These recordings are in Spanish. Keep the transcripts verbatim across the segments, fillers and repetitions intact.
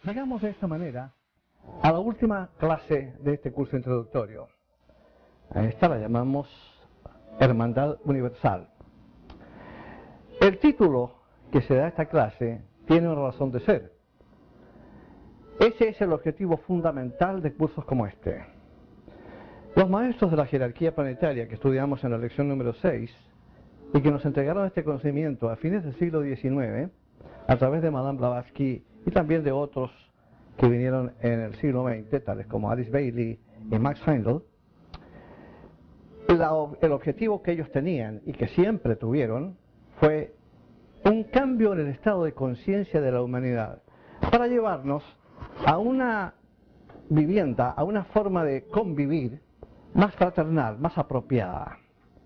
Llegamos de esta manera a la última clase de este curso introductorio. A esta la llamamos Hermandad Universal. El título que se da a esta clase tiene una razón de ser. Ese es el objetivo fundamental de cursos como este. Los maestros de la jerarquía planetaria que estudiamos en la lección número seis y que nos entregaron este conocimiento a fines del siglo diecinueve a través de Madame Blavatsky y también de otros que vinieron en el siglo veinte, tales como Alice Bailey y Max Heindel, la, el objetivo que ellos tenían y que siempre tuvieron fue un cambio en el estado de conciencia de la humanidad para llevarnos a una vivienda, a una forma de convivir más fraternal, más apropiada.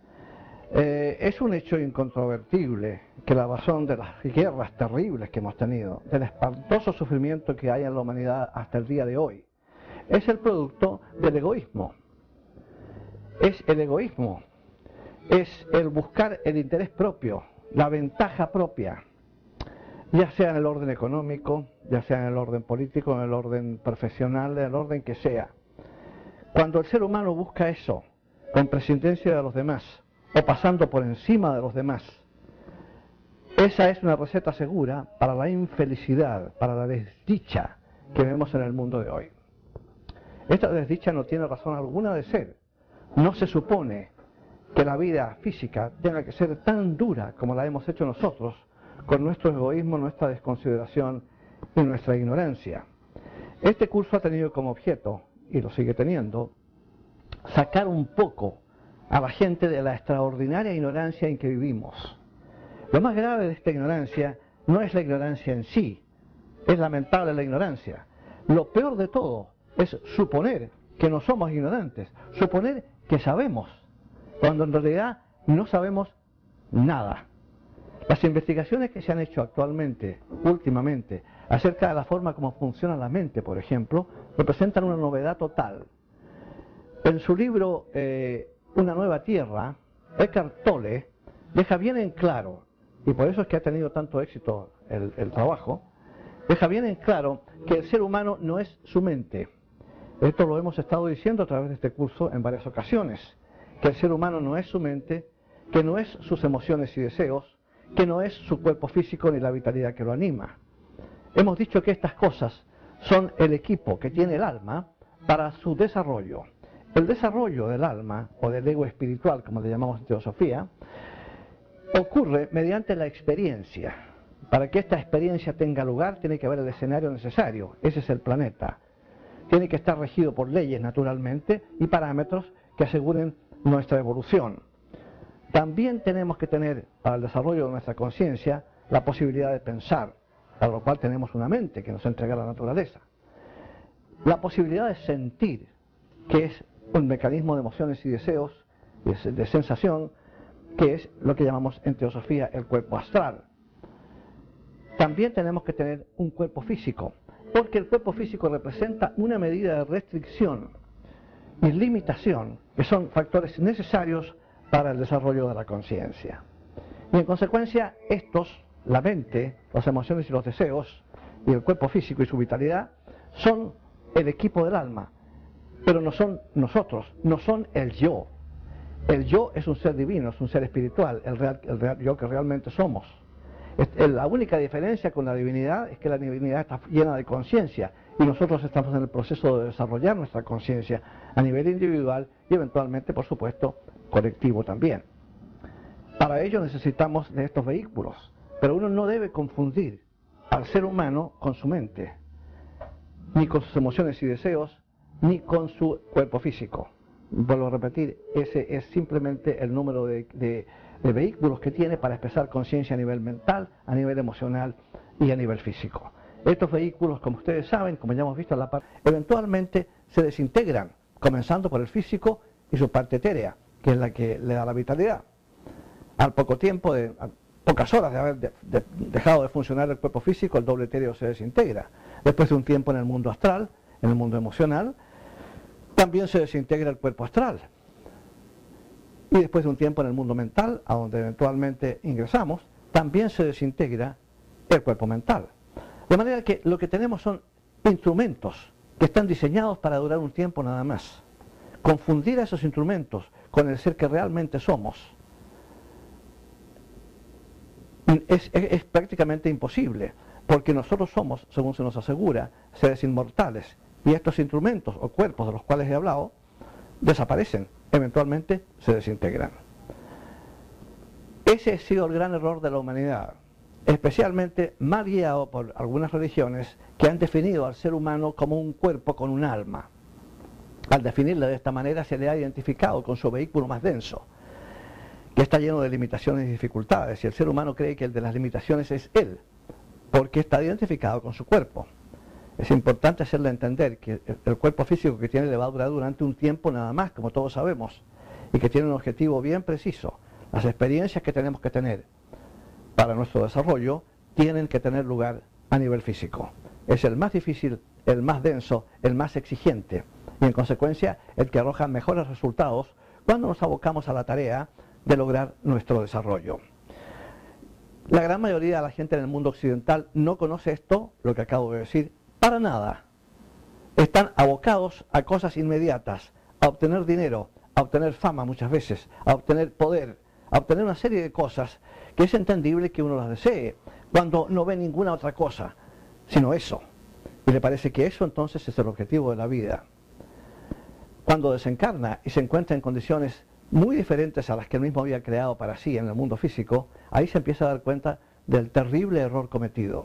Eh, es un hecho incontrovertible que la razón de las guerras terribles que hemos tenido, del espantoso sufrimiento que hay en la humanidad hasta el día de hoy, es el producto del egoísmo. Es el egoísmo, es el buscar el interés propio, la ventaja propia, ya sea en el orden económico, ya sea en el orden político, en el orden profesional, en el orden que sea. Cuando el ser humano busca eso, con prescindencia de los demás, o pasando por encima de los demás, esa es una receta segura para la infelicidad, para la desdicha que vemos en el mundo de hoy. Esta desdicha no tiene razón alguna de ser. No se supone que la vida física tenga que ser tan dura como la hemos hecho nosotros, con nuestro egoísmo, nuestra desconsideración y nuestra ignorancia. Este curso ha tenido como objeto, y lo sigue teniendo, sacar un poco a la gente de la extraordinaria ignorancia en que vivimos. Lo más grave de esta ignorancia no es la ignorancia en sí, es lamentable la ignorancia. Lo peor de todo es suponer que no somos ignorantes, suponer que sabemos, cuando en realidad no sabemos nada. Las investigaciones que se han hecho actualmente, últimamente, acerca de la forma como funciona la mente, por ejemplo, representan una novedad total. En su libro eh, Una nueva tierra, Eckhart Tolle deja bien en claro, y por eso es que ha tenido tanto éxito el, el trabajo, deja bien en claro que el ser humano no es su mente. Esto lo hemos estado diciendo a través de este curso en varias ocasiones, que el ser humano no es su mente, que no es sus emociones y deseos, que no es su cuerpo físico ni la vitalidad que lo anima. Hemos dicho que estas cosas son el equipo que tiene el alma para su desarrollo. El desarrollo del alma, o del ego espiritual, como le llamamos en teosofía, ocurre mediante la experiencia. Para que esta experiencia tenga lugar, tiene que haber el escenario necesario. Ese es el planeta. Tiene que estar regido por leyes, naturalmente, y parámetros que aseguren nuestra evolución. También tenemos que tener, para el desarrollo de nuestra conciencia, la posibilidad de pensar, para lo cual tenemos una mente que nos entrega la naturaleza. La posibilidad de sentir, que es un mecanismo de emociones y deseos, de, de sensación, que es lo que llamamos en teosofía el cuerpo astral. También tenemos que tener un cuerpo físico, porque el cuerpo físico representa una medida de restricción y limitación, que son factores necesarios para el desarrollo de la conciencia. Y en consecuencia, estos, la mente, las emociones y los deseos, y el cuerpo físico y su vitalidad, son el equipo del alma, pero no son nosotros, no son el yo. El yo es un ser divino, es un ser espiritual, el, real, el real yo que realmente somos. La única diferencia con la divinidad es que la divinidad está llena de conciencia y nosotros estamos en el proceso de desarrollar nuestra conciencia a nivel individual y eventualmente, por supuesto, colectivo también. Para ello necesitamos de estos vehículos, pero uno no debe confundir al ser humano con su mente, ni con sus emociones y deseos, ni con su cuerpo físico. Vuelvo a repetir, ese es simplemente el número de, de, de vehículos que tiene para expresar conciencia a nivel mental, a nivel emocional y a nivel físico. Estos vehículos, como ustedes saben, como ya hemos visto en la parte, eventualmente se desintegran, comenzando por el físico y su parte etérea, que es la que le da la vitalidad. Al poco tiempo, de, a pocas horas de haber de, de, dejado de funcionar el cuerpo físico, el doble etéreo se desintegra. Después de un tiempo en el mundo astral, en el mundo emocional, también se desintegra el cuerpo astral. Y después de un tiempo en el mundo mental, a donde eventualmente ingresamos, también se desintegra el cuerpo mental. De manera que lo que tenemos son instrumentos que están diseñados para durar un tiempo nada más. Confundir a esos instrumentos con el ser que realmente somos es, es, es prácticamente imposible, porque nosotros somos, según se nos asegura, seres inmortales, y estos instrumentos o cuerpos de los cuales he hablado desaparecen, eventualmente se desintegran. Ese ha sido el gran error de la humanidad, especialmente mal guiado por algunas religiones que han definido al ser humano como un cuerpo con un alma. Al definirle de esta manera se le ha identificado con su vehículo más denso, que está lleno de limitaciones y dificultades, y el ser humano cree que el de las limitaciones es él, porque está identificado con su cuerpo. Es importante hacerle entender que el cuerpo físico que tiene le va a durar durante un tiempo nada más, como todos sabemos, y que tiene un objetivo bien preciso. Las experiencias que tenemos que tener para nuestro desarrollo tienen que tener lugar a nivel físico. Es el más difícil, el más denso, el más exigente, y en consecuencia el que arroja mejores resultados cuando nos abocamos a la tarea de lograr nuestro desarrollo. La gran mayoría de la gente en el mundo occidental no conoce esto, lo que acabo de decir, para nada. Están abocados a cosas inmediatas, a obtener dinero, a obtener fama muchas veces, a obtener poder, a obtener una serie de cosas que es entendible que uno las desee, cuando no ve ninguna otra cosa, sino eso. Y le parece que eso entonces es el objetivo de la vida. Cuando desencarna y se encuentra en condiciones muy diferentes a las que él mismo había creado para sí en el mundo físico, ahí se empieza a dar cuenta del terrible error cometido.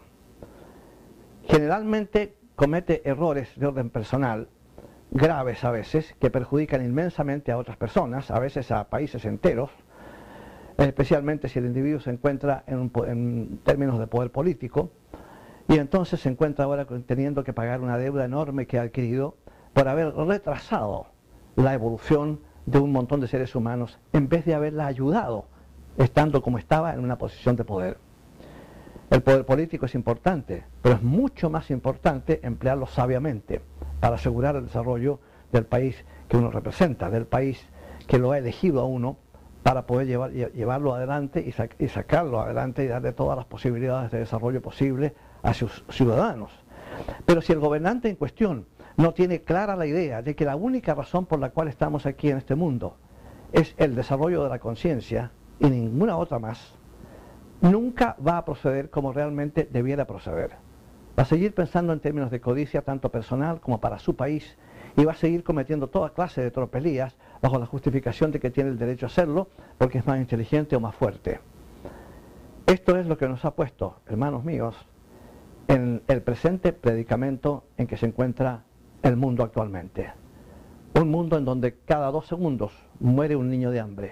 Generalmente comete errores de orden personal, graves a veces, que perjudican inmensamente a otras personas, a veces a países enteros, especialmente si el individuo se encuentra en, un, en términos de poder político, y entonces se encuentra ahora teniendo que pagar una deuda enorme que ha adquirido por haber retrasado la evolución de un montón de seres humanos en vez de haberla ayudado, estando como estaba en una posición de poder. El poder político es importante, pero es mucho más importante emplearlo sabiamente para asegurar el desarrollo del país que uno representa, del país que lo ha elegido a uno para poder llevar, llevarlo adelante y, sac y sacarlo adelante y darle todas las posibilidades de desarrollo posible a sus ciudadanos. Pero si el gobernante en cuestión no tiene clara la idea de que la única razón por la cual estamos aquí en este mundo es el desarrollo de la conciencia y ninguna otra más, nunca va a proceder como realmente debiera proceder. Va a seguir pensando en términos de codicia tanto personal como para su país, y va a seguir cometiendo toda clase de tropelías bajo la justificación de que tiene el derecho a hacerlo porque es más inteligente o más fuerte. Esto es lo que nos ha puesto, hermanos míos, en el presente predicamento en que se encuentra el mundo actualmente. Un mundo en donde cada dos segundos muere un niño de hambre.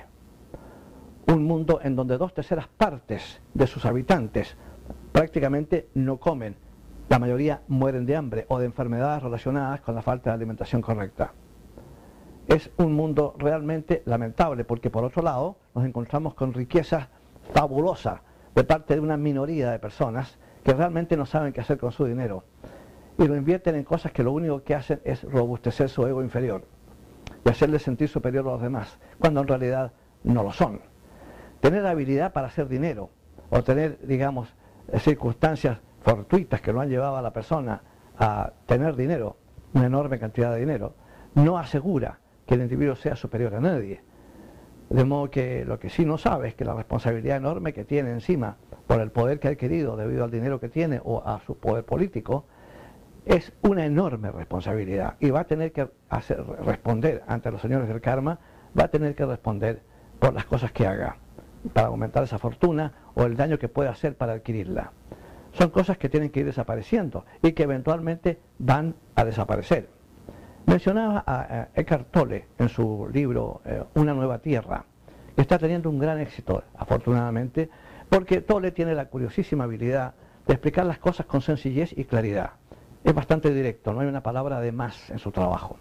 Un mundo en donde dos terceras partes de sus habitantes prácticamente no comen. La mayoría mueren de hambre o de enfermedades relacionadas con la falta de alimentación correcta. Es un mundo realmente lamentable porque por otro lado nos encontramos con riquezas fabulosas de parte de una minoría de personas que realmente no saben qué hacer con su dinero y lo invierten en cosas que lo único que hacen es robustecer su ego inferior y hacerle sentir superior a los demás, cuando en realidad no lo son. Tener habilidad para hacer dinero o tener, digamos, circunstancias fortuitas que lo han llevado a la persona a tener dinero, una enorme cantidad de dinero, no asegura que el individuo sea superior a nadie. De modo que lo que sí no sabe es que la responsabilidad enorme que tiene encima por el poder que ha adquirido debido al dinero que tiene o a su poder político es una enorme responsabilidad y va a tener que hacer, responder ante los señores del karma, va a tener que responder por las cosas que haga para aumentar esa fortuna o el daño que puede hacer para adquirirla. Son cosas que tienen que ir desapareciendo y que eventualmente van a desaparecer. Mencionaba a Eckhart Tolle en su libro eh, Una nueva tierra, que está teniendo un gran éxito, afortunadamente, porque Tolle tiene la curiosísima habilidad de explicar las cosas con sencillez y claridad. Es bastante directo, no hay una palabra de más en su trabajo.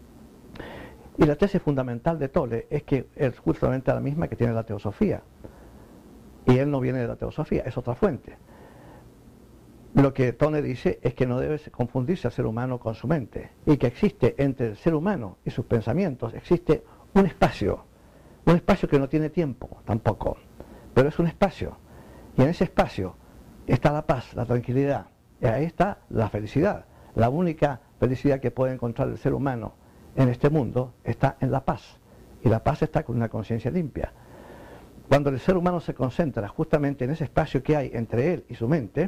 Y la tesis fundamental de Tolle es que es justamente la misma que tiene la teosofía. Y él no viene de la teosofía, es otra fuente. Lo que Tolle dice es que no debe confundirse al ser humano con su mente y que existe entre el ser humano y sus pensamientos, existe un espacio, un espacio que no tiene tiempo tampoco, pero es un espacio, y en ese espacio está la paz, la tranquilidad, y ahí está la felicidad, La única felicidad que puede encontrar el ser humano en este mundo está en la paz. Y la paz está con una conciencia limpia. Cuando el ser humano se concentra justamente en ese espacio que hay entre él y su mente,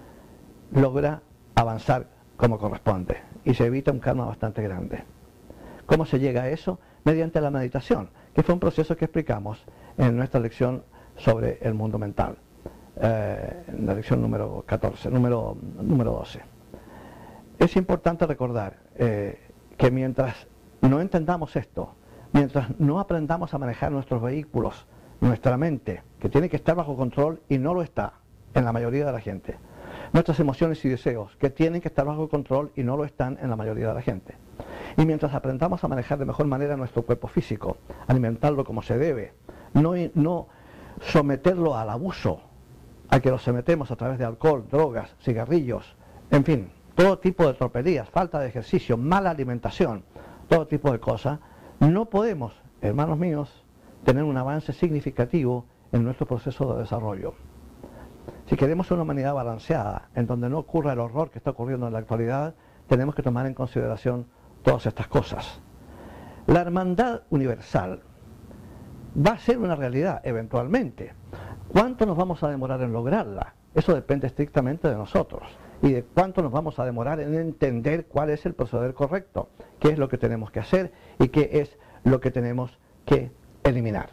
logra avanzar como corresponde y se evita un karma bastante grande. ¿Cómo se llega a eso? Mediante la meditación, que fue un proceso que explicamos en nuestra lección sobre el mundo mental, eh, en la lección número catorce, número, número doce. Es importante recordar eh, que mientras no entendamos esto, mientras no aprendamos a manejar nuestros vehículos, nuestra mente, que tiene que estar bajo control y no lo está en la mayoría de la gente, nuestras emociones y deseos, que tienen que estar bajo control y no lo están en la mayoría de la gente, y mientras aprendamos a manejar de mejor manera nuestro cuerpo físico, alimentarlo como se debe, no, no someterlo al abuso al que lo sometemos a través de alcohol, drogas, cigarrillos, en fin, todo tipo de tropelías, falta de ejercicio, mala alimentación, todo tipo de cosas, no podemos, hermanos míos, tener un avance significativo en nuestro proceso de desarrollo. Si queremos una humanidad balanceada, en donde no ocurra el horror que está ocurriendo en la actualidad, tenemos que tomar en consideración todas estas cosas. La hermandad universal va a ser una realidad eventualmente. ¿Cuánto nos vamos a demorar en lograrla? Eso depende estrictamente de nosotros. Y de cuánto nos vamos a demorar en entender cuál es el proceder correcto, qué es lo que tenemos que hacer y qué es lo que tenemos que eliminar.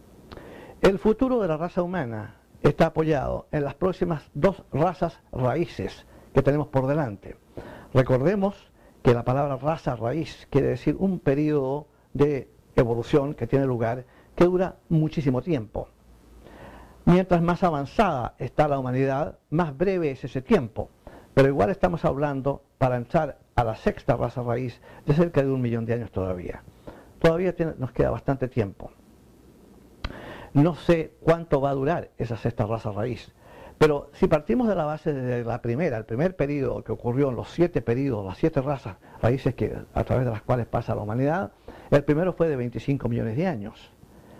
El futuro de la raza humana está apoyado en las próximas dos razas raíces que tenemos por delante. Recordemos que la palabra raza raíz quiere decir un periodo de evolución que tiene lugar que dura muchísimo tiempo. Mientras más avanzada está la humanidad, más breve es ese tiempo. Pero igual estamos hablando, para entrar a la sexta raza raíz, de cerca de un millón de años todavía. Todavía tiene, nos queda bastante tiempo. No sé cuánto va a durar esa sexta raza raíz, pero si partimos de la base de la primera, el primer periodo que ocurrió en los siete periodos, las siete razas raíces que, a través de las cuales pasa la humanidad, el primero fue de veinticinco millones de años,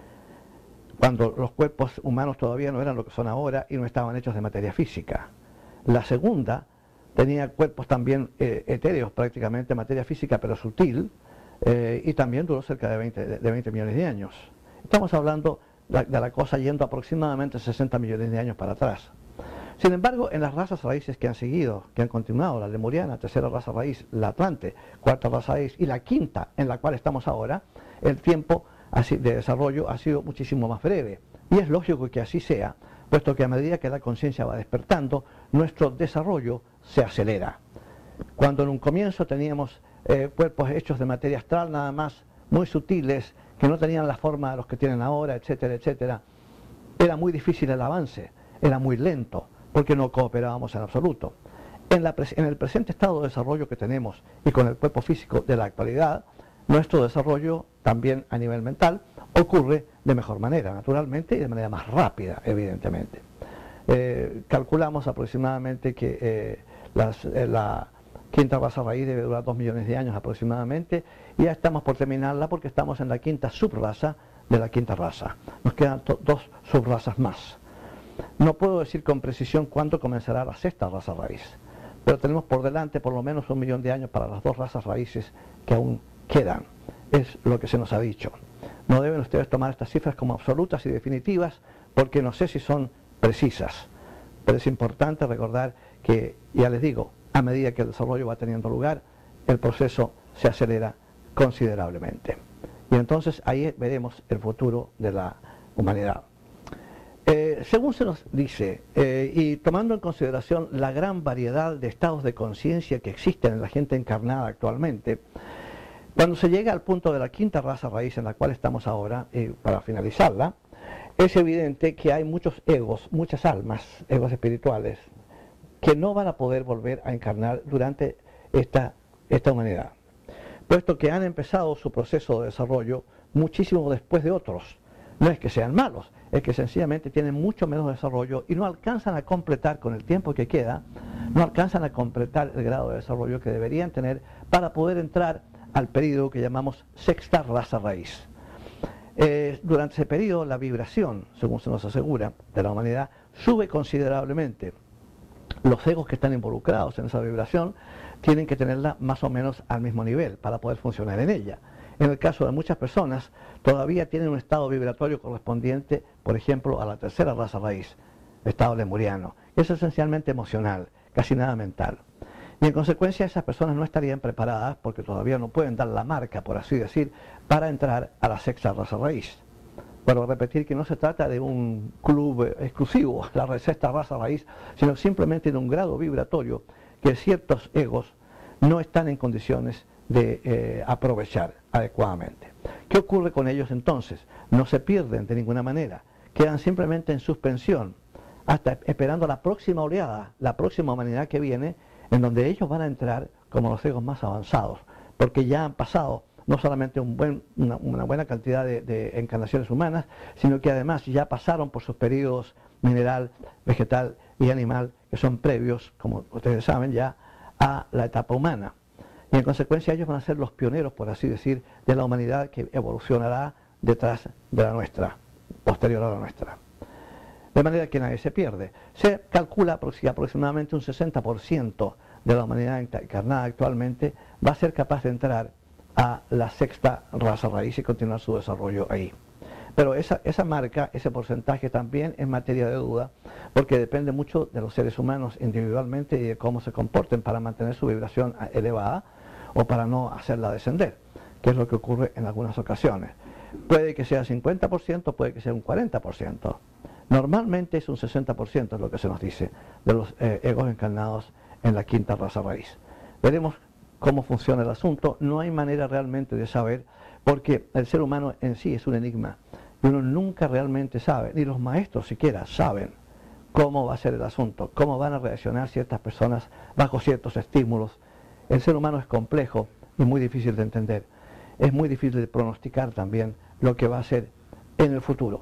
cuando los cuerpos humanos todavía no eran lo que son ahora y no estaban hechos de materia física. La segunda tenía cuerpos también eh, etéreos, prácticamente materia física pero sutil, eh, y también duró cerca de veinte, de veinte millones de años. Estamos hablando de la cosa yendo aproximadamente sesenta millones de años para atrás. Sin embargo, en las razas raíces que han seguido, que han continuado, la lemuriana, tercera raza raíz, la atlante, cuarta raza raíz y la quinta en la cual estamos ahora, el tiempo de desarrollo ha sido muchísimo más breve. Y es lógico que así sea, puesto que a medida que la conciencia va despertando, nuestro desarrollo se acelera. Cuando en un comienzo teníamos eh, cuerpos hechos de materia astral nada más, muy sutiles, que no tenían la forma de los que tienen ahora, etcétera, etcétera, era muy difícil el avance, era muy lento, porque no cooperábamos en absoluto. En, la, en el presente estado de desarrollo que tenemos y con el cuerpo físico de la actualidad, nuestro desarrollo también a nivel mental ocurre de mejor manera, naturalmente, y de manera más rápida, evidentemente. Eh, calculamos aproximadamente que eh, las, eh, la quinta raza raíz debe durar dos millones de años aproximadamente, y ya estamos por terminarla porque estamos en la quinta subraza de la quinta raza. Nos quedan dos subrazas más. No puedo decir con precisión cuándo comenzará la sexta raza raíz, pero tenemos por delante por lo menos un millón de años para las dos razas raíces que aún quedan. Es lo que se nos ha dicho. No deben ustedes tomar estas cifras como absolutas y definitivas, porque no sé si son precisas, pero es importante recordar que, ya les digo, a medida que el desarrollo va teniendo lugar, el proceso se acelera considerablemente. Y entonces ahí veremos el futuro de la humanidad. Eh, según se nos dice, eh, y tomando en consideración la gran variedad de estados de conciencia que existen en la gente encarnada actualmente, cuando se llega al punto de la quinta raza raíz en la cual estamos ahora, y para finalizarla, es evidente que hay muchos egos, muchas almas, egos espirituales, que no van a poder volver a encarnar durante esta, esta humanidad, puesto que han empezado su proceso de desarrollo muchísimo después de otros. No es que sean malos, es que sencillamente tienen mucho menos desarrollo y no alcanzan a completar con el tiempo que queda, no alcanzan a completar el grado de desarrollo que deberían tener para poder entrar al periodo que llamamos sexta raza raíz. Eh, durante ese periodo la vibración, según se nos asegura, de la humanidad sube considerablemente. los egos que están involucrados en esa vibración tienen que tenerla más o menos al mismo nivel para poder funcionar en ella. En el caso de muchas personas, todavía tienen un estado vibratorio correspondiente, por ejemplo, a la tercera raza raíz, estado lemuriano. Es esencialmente emocional, casi nada mental. Y en consecuencia esas personas no estarían preparadas, porque todavía no pueden dar la marca, por así decir, para entrar a la sexta raza raíz. Pero repetir que no se trata de un club exclusivo, la sexta raza raíz, sino simplemente de un grado vibratorio que ciertos egos no están en condiciones de eh, aprovechar adecuadamente. ¿Qué ocurre con ellos entonces? No se pierden de ninguna manera, quedan simplemente en suspensión, hasta esperando la próxima oleada, la próxima humanidad que viene, en donde ellos van a entrar como los egos más avanzados, porque ya han pasado no solamente un buen, una, una buena cantidad de, de encarnaciones humanas, sino que además ya pasaron por sus periodos mineral, vegetal y animal, que son previos, como ustedes saben, ya a la etapa humana. Y en consecuencia ellos van a ser los pioneros, por así decir, de la humanidad que evolucionará detrás de la nuestra, posterior a la nuestra. De manera que nadie se pierde. Se calcula que aproximadamente un sesenta por ciento de la humanidad encarnada actualmente va a ser capaz de entrar a la sexta raza raíz y continuar su desarrollo ahí. Pero esa, esa marca, ese porcentaje también es materia de duda, porque depende mucho de los seres humanos individualmente y de cómo se comporten para mantener su vibración elevada o para no hacerla descender, que es lo que ocurre en algunas ocasiones. Puede que sea cincuenta por ciento, puede que sea un cuarenta por ciento. Normalmente es un sesenta por ciento, es lo que se nos dice, de los eh, egos encarnados en la quinta raza raíz. Veremos cómo funciona el asunto. No hay manera realmente de saber, porque el ser humano en sí es un enigma, y uno nunca realmente sabe, ni los maestros siquiera saben cómo va a ser el asunto, cómo van a reaccionar ciertas personas bajo ciertos estímulos. El ser humano es complejo y muy difícil de entender. Es muy difícil de pronosticar también lo que va a ser en el futuro.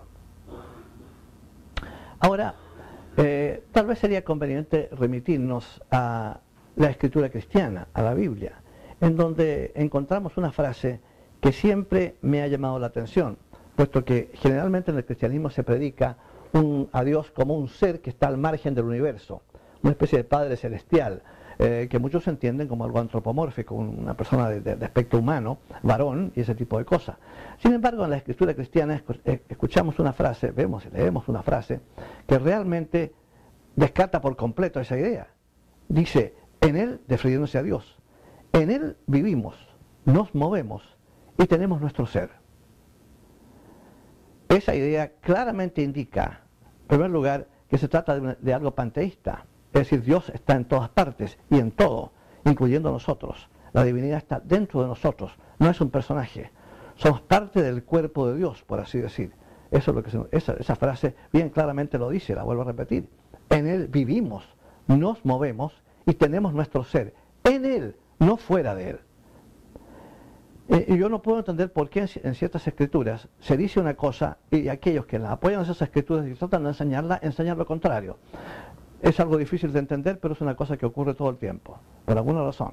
Ahora, eh, tal vez sería conveniente remitirnos a la escritura cristiana, a la Biblia, en donde encontramos una frase que siempre me ha llamado la atención, puesto que generalmente en el cristianismo se predica un, a Dios como un ser que está al margen del universo, una especie de Padre celestial, eh, que muchos entienden como algo antropomórfico, una persona de, de, de aspecto humano, varón y ese tipo de cosas. Sin embargo, en la escritura cristiana escuchamos una frase, vemos y leemos una frase que realmente descarta por completo esa idea. Dice, en Él, refiriéndose a Dios, en Él vivimos, nos movemos y tenemos nuestro ser. Esa idea claramente indica, en primer lugar, que se trata de, una, de algo panteísta. Es decir, Dios está en todas partes y en todo, incluyendo nosotros. La divinidad está dentro de nosotros, no es un personaje. Somos parte del cuerpo de Dios, por así decir. Eso es lo que se, esa, esa frase bien claramente lo dice, la vuelvo a repetir. En Él vivimos, nos movemos y tenemos nuestro ser. En Él, no fuera de Él. Eh, y yo no puedo entender por qué en, en ciertas escrituras se dice una cosa y aquellos que la apoyan esas escrituras y tratan de enseñarla, enseñan lo contrario. Es algo difícil de entender, pero es una cosa que ocurre todo el tiempo, por alguna razón.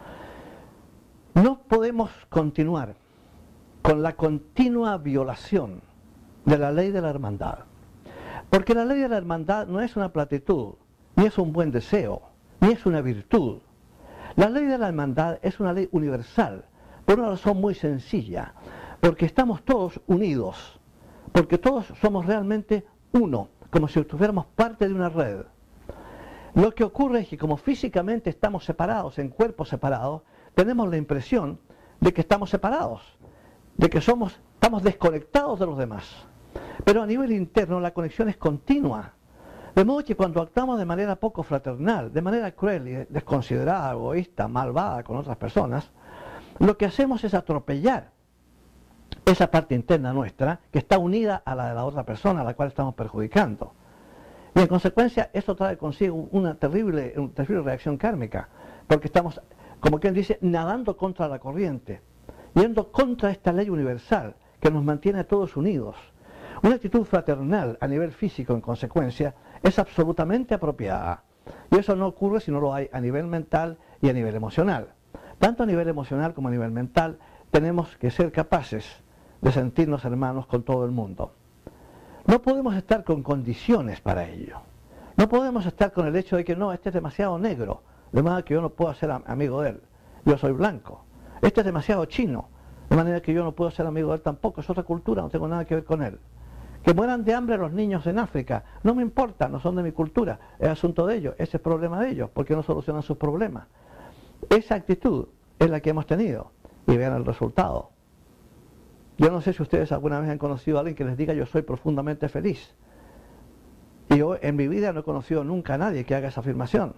No podemos continuar con la continua violación de la ley de la hermandad, porque la ley de la hermandad no es una platitud, ni es un buen deseo, ni es una virtud. La ley de la hermandad es una ley universal, por una razón muy sencilla, porque estamos todos unidos, porque todos somos realmente uno, como si estuviéramos parte de una red. Lo que ocurre es que como físicamente estamos separados, en cuerpos separados, tenemos la impresión de que estamos separados, de que somos, estamos desconectados de los demás. Pero a nivel interno la conexión es continua. De modo que cuando actuamos de manera poco fraternal, de manera cruel y desconsiderada, egoísta, malvada con otras personas, lo que hacemos es atropellar esa parte interna nuestra que está unida a la de la otra persona a la cual estamos perjudicando. Y en consecuencia eso trae consigo una terrible, una terrible reacción kármica, porque estamos, como quien dice, nadando contra la corriente, yendo contra esta ley universal que nos mantiene a todos unidos. Una actitud fraternal a nivel físico, en consecuencia, es absolutamente apropiada. Y eso no ocurre si no lo hay a nivel mental y a nivel emocional. Tanto a nivel emocional como a nivel mental, tenemos que ser capaces de sentirnos hermanos con todo el mundo. No podemos estar con condiciones para ello. No podemos estar con el hecho de que no, este es demasiado negro, de manera que yo no puedo ser amigo de él. Yo soy blanco. Este es demasiado chino, de manera que yo no puedo ser amigo de él tampoco. Es otra cultura, no tengo nada que ver con él. Que mueran de hambre los niños en África, no me importa, no son de mi cultura, es asunto de ellos, ese es problema de ellos, porque no solucionan sus problemas. Esa actitud es la que hemos tenido, y vean el resultado. Yo no sé si ustedes alguna vez han conocido a alguien que les diga yo soy profundamente feliz. Y yo en mi vida no he conocido nunca a nadie que haga esa afirmación.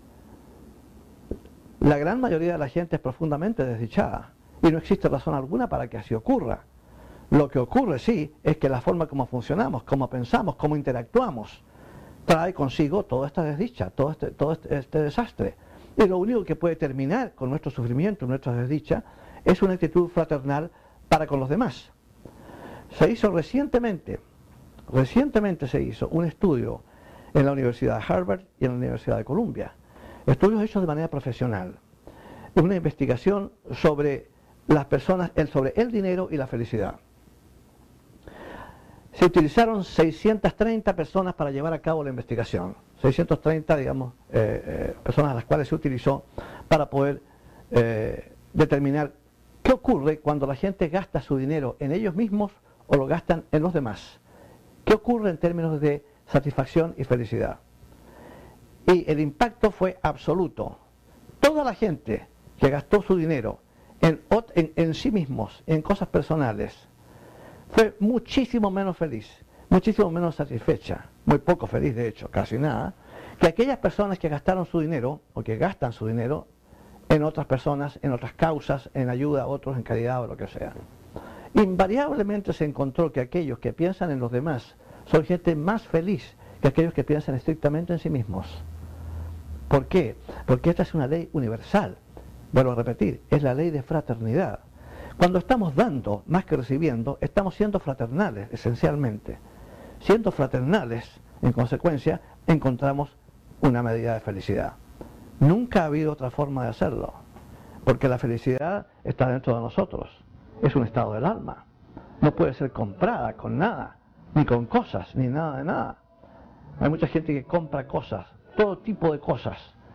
La gran mayoría de la gente es profundamente desdichada, y no existe razón alguna para que así ocurra. Lo que ocurre, sí, es que la forma como funcionamos, como pensamos, como interactuamos, trae consigo toda esta desdicha, todo este, todo este, este desastre. Y lo único que puede terminar con nuestro sufrimiento, nuestra desdicha, es una actitud fraternal para con los demás. Se hizo recientemente, recientemente se hizo un estudio en la Universidad de Harvard y en la Universidad de Columbia. Estudios hechos de manera profesional. Una investigación sobre las personas, sobre el dinero y la felicidad. Se utilizaron seiscientas treinta personas para llevar a cabo la investigación. seiscientas treinta, digamos, eh, eh, personas a las cuales se utilizó para poder eh, determinar qué ocurre cuando la gente gasta su dinero en ellos mismos o lo gastan en los demás. ¿Qué ocurre en términos de satisfacción y felicidad? Y el impacto fue absoluto. Toda la gente que gastó su dinero en, en, en sí mismos, en cosas personales, fue muchísimo menos feliz, muchísimo menos satisfecha, muy poco feliz de hecho, casi nada, que aquellas personas que gastaron su dinero, o que gastan su dinero, en otras personas, en otras causas, en ayuda a otros, en caridad o lo que sea. Invariablemente se encontró que aquellos que piensan en los demás son gente más feliz que aquellos que piensan estrictamente en sí mismos. ¿Por qué? Porque esta es una ley universal. Vuelvo a repetir, es la ley de fraternidad. Cuando estamos dando más que recibiendo, estamos siendo fraternales, esencialmente. Siendo fraternales, en consecuencia, encontramos una medida de felicidad. Nunca ha habido otra forma de hacerlo, porque la felicidad está dentro de nosotros. Es un estado del alma. No puede ser comprada con nada, ni con cosas, ni nada de nada. Hay mucha gente que compra cosas, todo tipo de cosas,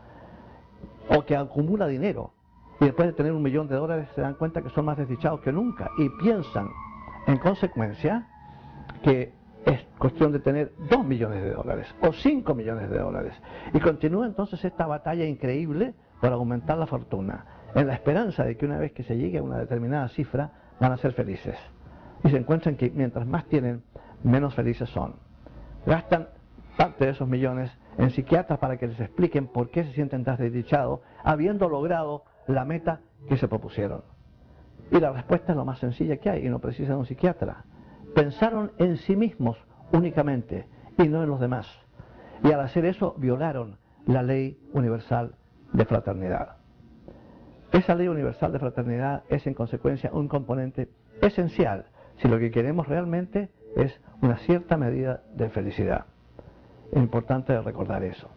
o que acumula dinero. Y después de tener un millón de dólares se dan cuenta que son más desdichados que nunca y piensan, en consecuencia, que es cuestión de tener dos millones de dólares o cinco millones de dólares. Y continúa entonces esta batalla increíble por aumentar la fortuna, en la esperanza de que una vez que se llegue a una determinada cifra van a ser felices. Y se encuentran que mientras más tienen, menos felices son. Gastan parte de esos millones en psiquiatras para que les expliquen por qué se sienten tan desdichados, habiendo logrado la meta que se propusieron. Y la respuesta es lo más sencilla que hay, y no precisa de un psiquiatra. Pensaron en sí mismos únicamente, y no en los demás. Y al hacer eso, violaron la ley universal de fraternidad. Esa ley universal de fraternidad es, en consecuencia, un componente esencial, si lo que queremos realmente es una cierta medida de felicidad. Es importante recordar eso.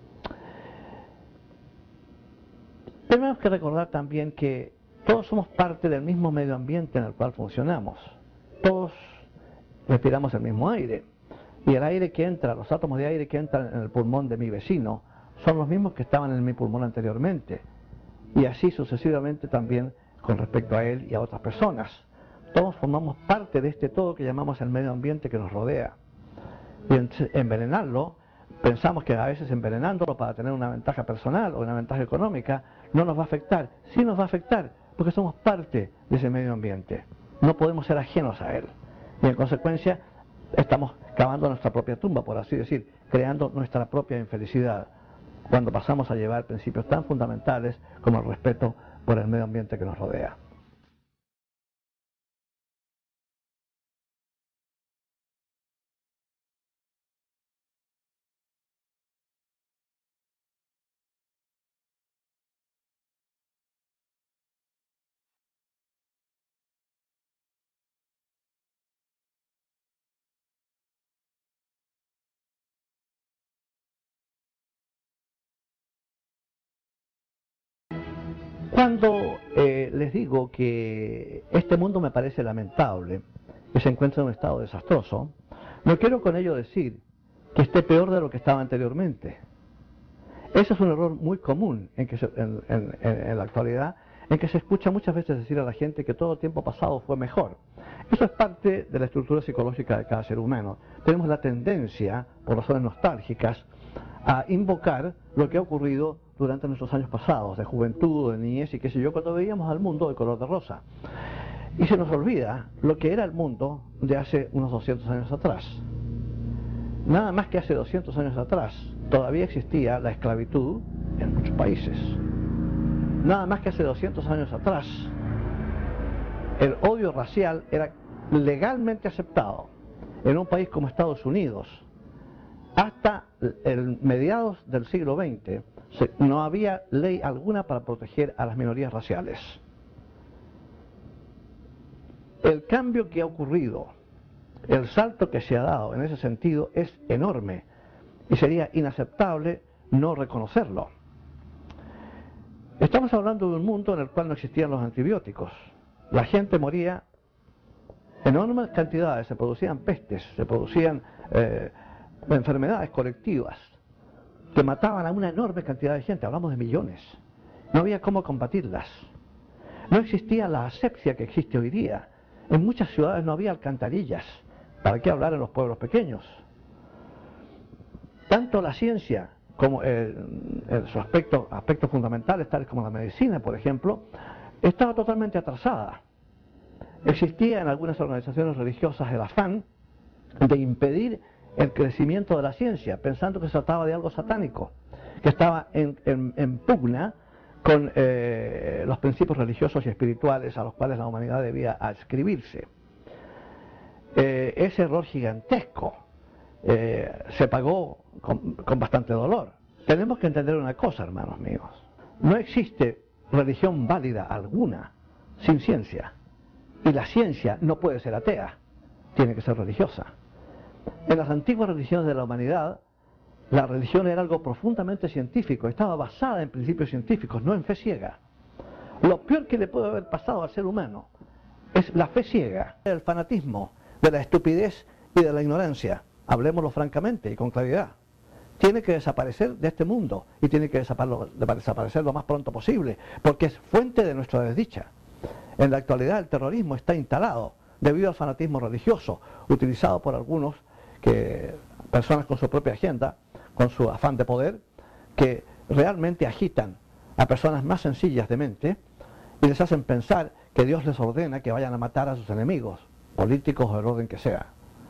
Tenemos que recordar también que todos somos parte del mismo medio ambiente en el cual funcionamos. Todos respiramos el mismo aire. Y el aire que entra, los átomos de aire que entran en el pulmón de mi vecino, son los mismos que estaban en mi pulmón anteriormente. Y así sucesivamente también con respecto a él y a otras personas. Todos formamos parte de este todo que llamamos el medio ambiente que nos rodea. Y envenenarlo, pensamos que a veces envenenándolo para tener una ventaja personal o una ventaja económica, no nos va a afectar. Sí nos va a afectar, porque somos parte de ese medio ambiente. No podemos ser ajenos a él. Y en consecuencia, estamos cavando nuestra propia tumba, por así decir, creando nuestra propia infelicidad, cuando pasamos a llevar principios tan fundamentales como el respeto por el medio ambiente que nos rodea. Cuando eh, les digo que este mundo me parece lamentable, que se encuentra en un estado desastroso, no quiero con ello decir que esté peor de lo que estaba anteriormente. Ese es un error muy común en, que se, en, en, en la actualidad, en que se escucha muchas veces decir a la gente que todo tiempo pasado fue mejor. Eso es parte de la estructura psicológica de cada ser humano. Tenemos la tendencia, por razones nostálgicas, a invocar lo que ha ocurrido durante nuestros años pasados, de juventud, de niñez y qué sé yo, cuando veíamos al mundo de color de rosa. Y se nos olvida lo que era el mundo de hace unos doscientos años atrás. Nada más que hace doscientos años atrás todavía existía la esclavitud en muchos países. Nada más que hace doscientos años atrás el odio racial era legalmente aceptado en un país como Estados Unidos. Hasta el mediados del siglo veinte se, no había ley alguna para proteger a las minorías raciales. El cambio que ha ocurrido, el salto que se ha dado en ese sentido es enorme y sería inaceptable no reconocerlo. Estamos hablando de un mundo en el cual no existían los antibióticos. La gente moría en enormes cantidades, se producían pestes, se producían eh, enfermedades colectivas que mataban a una enorme cantidad de gente, hablamos de millones. No había cómo combatirlas. No existía la asepsia que existe hoy día. En muchas ciudades no había alcantarillas. ¿Para qué hablar en los pueblos pequeños? Tanto la ciencia como el, el, sus aspectos, aspectos fundamentales, tales como la medicina, por ejemplo, estaba totalmente atrasada. Existía en algunas organizaciones religiosas el afán de impedir el crecimiento de la ciencia, pensando que se trataba de algo satánico, que estaba en, en, en pugna con eh, los principios religiosos y espirituales a los cuales la humanidad debía adscribirse. Eh, ese error gigantesco eh, se pagó con, con bastante dolor. Tenemos que entender una cosa, hermanos míos. No existe religión válida alguna sin ciencia. Y la ciencia no puede ser atea, tiene que ser religiosa. En las antiguas religiones de la humanidad, la religión era algo profundamente científico, estaba basada en principios científicos, no en fe ciega. Lo peor que le puede haber pasado al ser humano es la fe ciega, el fanatismo, de la estupidez y de la ignorancia. Hablemoslo francamente y con claridad. Tiene que desaparecer de este mundo y tiene que desaparecer lo más pronto posible, porque es fuente de nuestra desdicha. En la actualidad el terrorismo está instalado debido al fanatismo religioso, utilizado por algunos que, personas con su propia agenda, con su afán de poder, que realmente agitan a personas más sencillas de mente y les hacen pensar que Dios les ordena que vayan a matar a sus enemigos, políticos o del orden que sea.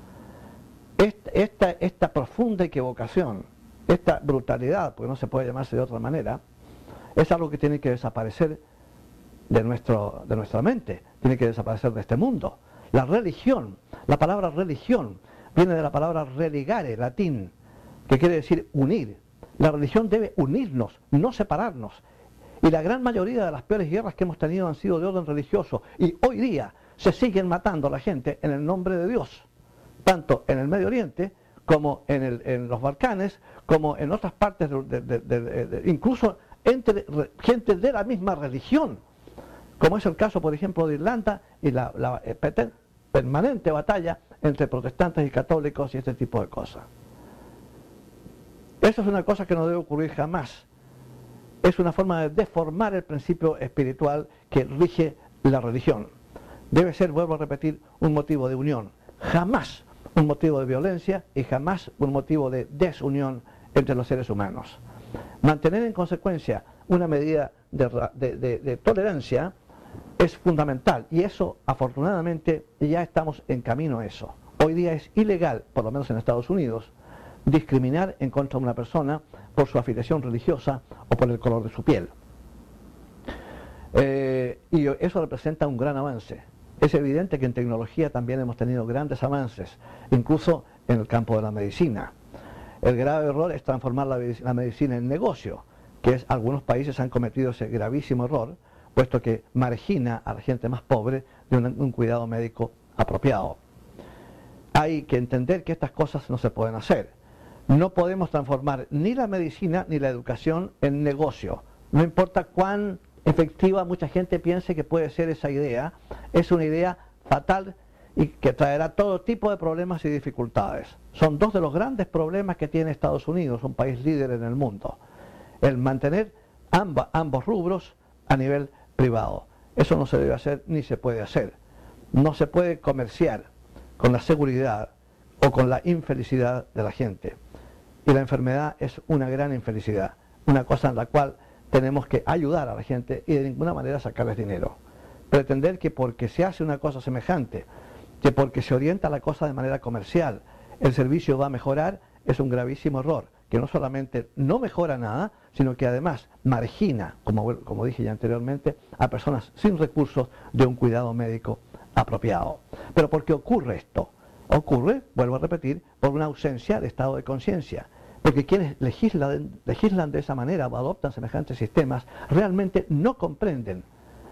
Esta, esta, esta profunda equivocación, esta brutalidad, porque no se puede llamarse de otra manera, es algo que tiene que desaparecer de, nuestro, de nuestra mente, tiene que desaparecer de este mundo. La religión, la palabra religión, viene de la palabra religare, latín, que quiere decir unir. La religión debe unirnos, no separarnos. Y la gran mayoría de las peores guerras que hemos tenido han sido de orden religioso. Y hoy día se siguen matando a la gente en el nombre de Dios. Tanto en el Medio Oriente, como en, el, en los Balcanes, como en otras partes, de, de, de, de, de, incluso entre re, gente de la misma religión. Como es el caso, por ejemplo, de Irlanda y la, la permanente batalla entre protestantes y católicos y este tipo de cosas. Eso es una cosa que no debe ocurrir jamás. Es una forma de deformar el principio espiritual que rige la religión. Debe ser, vuelvo a repetir, un motivo de unión. Jamás un motivo de violencia y jamás un motivo de desunión entre los seres humanos. Mantener en consecuencia una medida de, de, de, de tolerancia es fundamental y eso, afortunadamente, ya estamos en camino a eso. Hoy día es ilegal, por lo menos en Estados Unidos, discriminar en contra de una persona por su afiliación religiosa o por el color de su piel. Eh, y eso representa un gran avance. Es evidente que en tecnología también hemos tenido grandes avances, incluso en el campo de la medicina. El grave error es transformar la, la medicina en negocio, que es, algunos países han cometido ese gravísimo error, puesto que margina a la gente más pobre de un, un cuidado médico apropiado. Hay que entender que estas cosas no se pueden hacer. No podemos transformar ni la medicina ni la educación en negocio. No importa cuán efectiva mucha gente piense que puede ser esa idea, es una idea fatal y que traerá todo tipo de problemas y dificultades. son dos de los grandes problemas que tiene Estados Unidos, un país líder en el mundo. El mantener amba, ambos rubros a nivel privado. Eso no se debe hacer ni se puede hacer. No se puede comerciar con la seguridad o con la infelicidad de la gente. Y la enfermedad es una gran infelicidad, una cosa en la cual tenemos que ayudar a la gente y de ninguna manera sacarles dinero. Pretender que porque se hace una cosa semejante, que porque se orienta la cosa de manera comercial, el servicio va a mejorar, es un gravísimo error, que no solamente no mejora nada, sino que además margina, como, como dije ya anteriormente, a personas sin recursos de un cuidado médico apropiado. ¿Pero por qué ocurre esto? Ocurre, vuelvo a repetir, por una ausencia de estado de conciencia. Porque quienes legislan, legislan de esa manera o adoptan semejantes sistemas realmente no comprenden,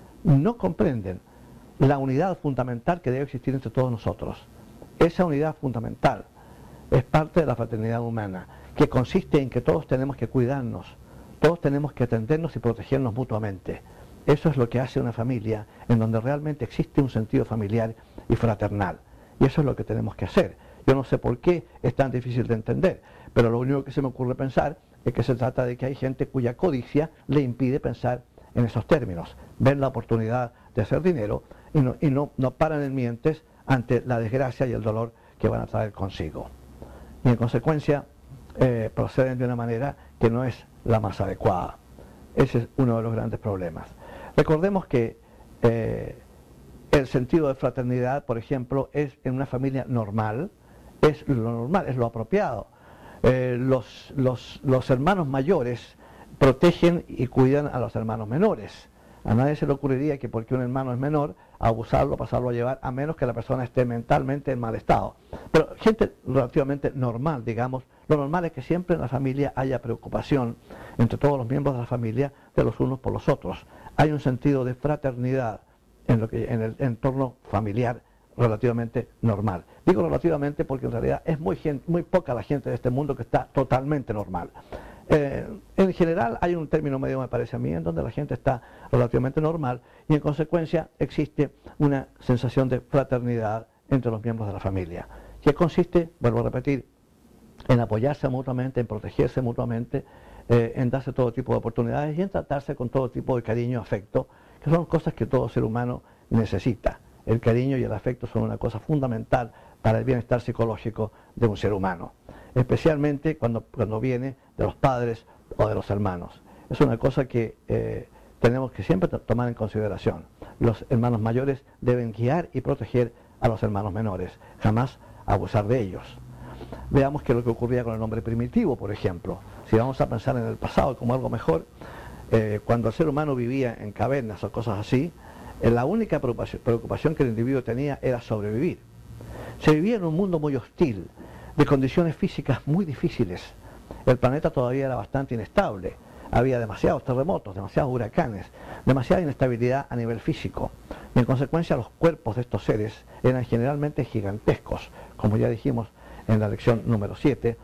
no comprenden la unidad fundamental que debe existir entre todos nosotros. Esa unidad fundamental es parte de la fraternidad humana, que consiste en que todos tenemos que cuidarnos, todos tenemos que atendernos y protegernos mutuamente. Eso es lo que hace una familia en donde realmente existe un sentido familiar y fraternal. Y eso es lo que tenemos que hacer. Yo no sé por qué es tan difícil de entender, pero lo único que se me ocurre pensar es que se trata de que hay gente cuya codicia le impide pensar en esos términos. Ven la oportunidad de hacer dinero y no, y no, no paran en mientes ante la desgracia y el dolor que van a traer consigo. Y en consecuencia eh, proceden de una manera que no es la más adecuada. Ese es uno de los grandes problemas. Recordemos que eh, el sentido de fraternidad, por ejemplo, es en una familia normal, es lo normal, es lo apropiado. Eh, los, los, los hermanos mayores protegen y cuidan a los hermanos menores. A nadie se le ocurriría que porque un hermano es menor, abusarlo, pasarlo a llevar, a menos que la persona esté mentalmente en mal estado. Pero gente relativamente normal, digamos, lo normal es que siempre en la familia haya preocupación entre todos los miembros de la familia de los unos por los otros. Hay un sentido de fraternidad en, lo que, en el entorno familiar relativamente normal. Digo relativamente porque en realidad es muy, gente, muy poca la gente de este mundo que está totalmente normal. Eh, en general hay un término medio, me parece a mí, en donde la gente está relativamente normal y en consecuencia existe una sensación de fraternidad entre los miembros de la familia, que consiste, vuelvo a repetir, en apoyarse mutuamente, en protegerse mutuamente, eh, en darse todo tipo de oportunidades y en tratarse con todo tipo de cariño y afecto, que son cosas que todo ser humano necesita. El cariño y el afecto son una cosa fundamental para el bienestar psicológico de un ser humano, especialmente cuando, cuando viene de los padres o de los hermanos. Es una cosa que eh, tenemos que siempre tomar en consideración. Los hermanos mayores deben guiar y proteger a los hermanos menores, jamás abusar de ellos. Veamos qué es lo que ocurría con el hombre primitivo, por ejemplo. Si vamos a pensar en el pasado como algo mejor, eh, cuando el ser humano vivía en cavernas o cosas así, eh, la única preocupación, preocupación que el individuo tenía era sobrevivir. Se vivía en un mundo muy hostil, de condiciones físicas muy difíciles. El planeta todavía era bastante inestable. Había demasiados terremotos, demasiados huracanes, demasiada inestabilidad a nivel físico. Y en consecuencia los cuerpos de estos seres eran generalmente gigantescos. Como ya dijimos en la lección número siete,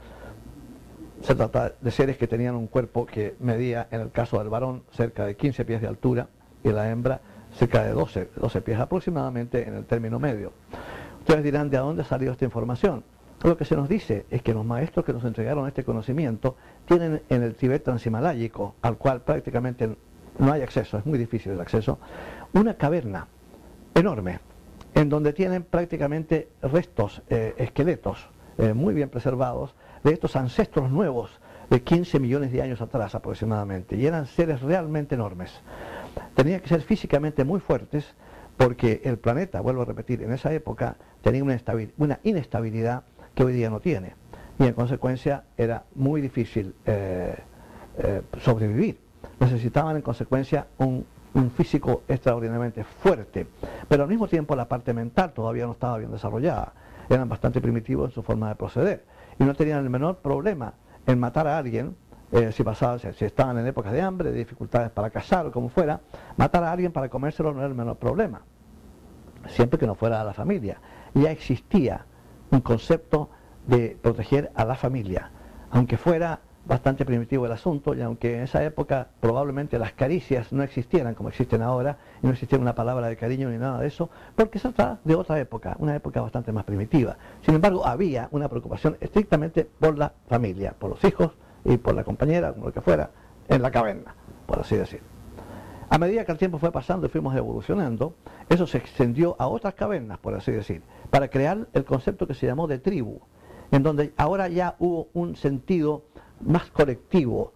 se trata de seres que tenían un cuerpo que medía, en el caso del varón, cerca de quince pies de altura y la hembra cerca de doce, doce pies aproximadamente en el término medio. Ustedes dirán, ¿de dónde ha salido esta información? Lo que se nos dice es que los maestros que nos entregaron este conocimiento tienen en el Tíbet transhimaláyico, al cual prácticamente no hay acceso, es muy difícil el acceso, una caverna enorme, en donde tienen prácticamente restos, eh, esqueletos, eh, muy bien preservados, de estos ancestros nuevos de quince millones de años atrás aproximadamente, y eran seres realmente enormes. Tenían que ser físicamente muy fuertes, porque el planeta, vuelvo a repetir, en esa época tenía una, una inestabilidad que hoy día no tiene, y en consecuencia era muy difícil eh, eh, sobrevivir. Necesitaban en consecuencia un, un físico extraordinariamente fuerte, pero al mismo tiempo la parte mental todavía no estaba bien desarrollada. Eran bastante primitivos en su forma de proceder y no tenían el menor problema en matar a alguien, eh, si, pasaba, si, si estaban en épocas de hambre, de dificultades para cazar o como fuera, matar a alguien para comérselo no era el menor problema, siempre que no fuera a la familia. Ya existía un concepto de proteger a la familia, aunque fuera bastante primitivo el asunto, y aunque en esa época probablemente las caricias no existieran como existen ahora, y no existiera una palabra de cariño ni nada de eso, porque se trata de otra época, una época bastante más primitiva. Sin embargo, había una preocupación estrictamente por la familia, por los hijos y por la compañera, como lo que fuera, en la caverna, por así decir. A medida que el tiempo fue pasando y fuimos evolucionando, eso se extendió a otras cavernas, por así decir, para crear el concepto que se llamó de tribu, en donde ahora ya hubo un sentido más colectivo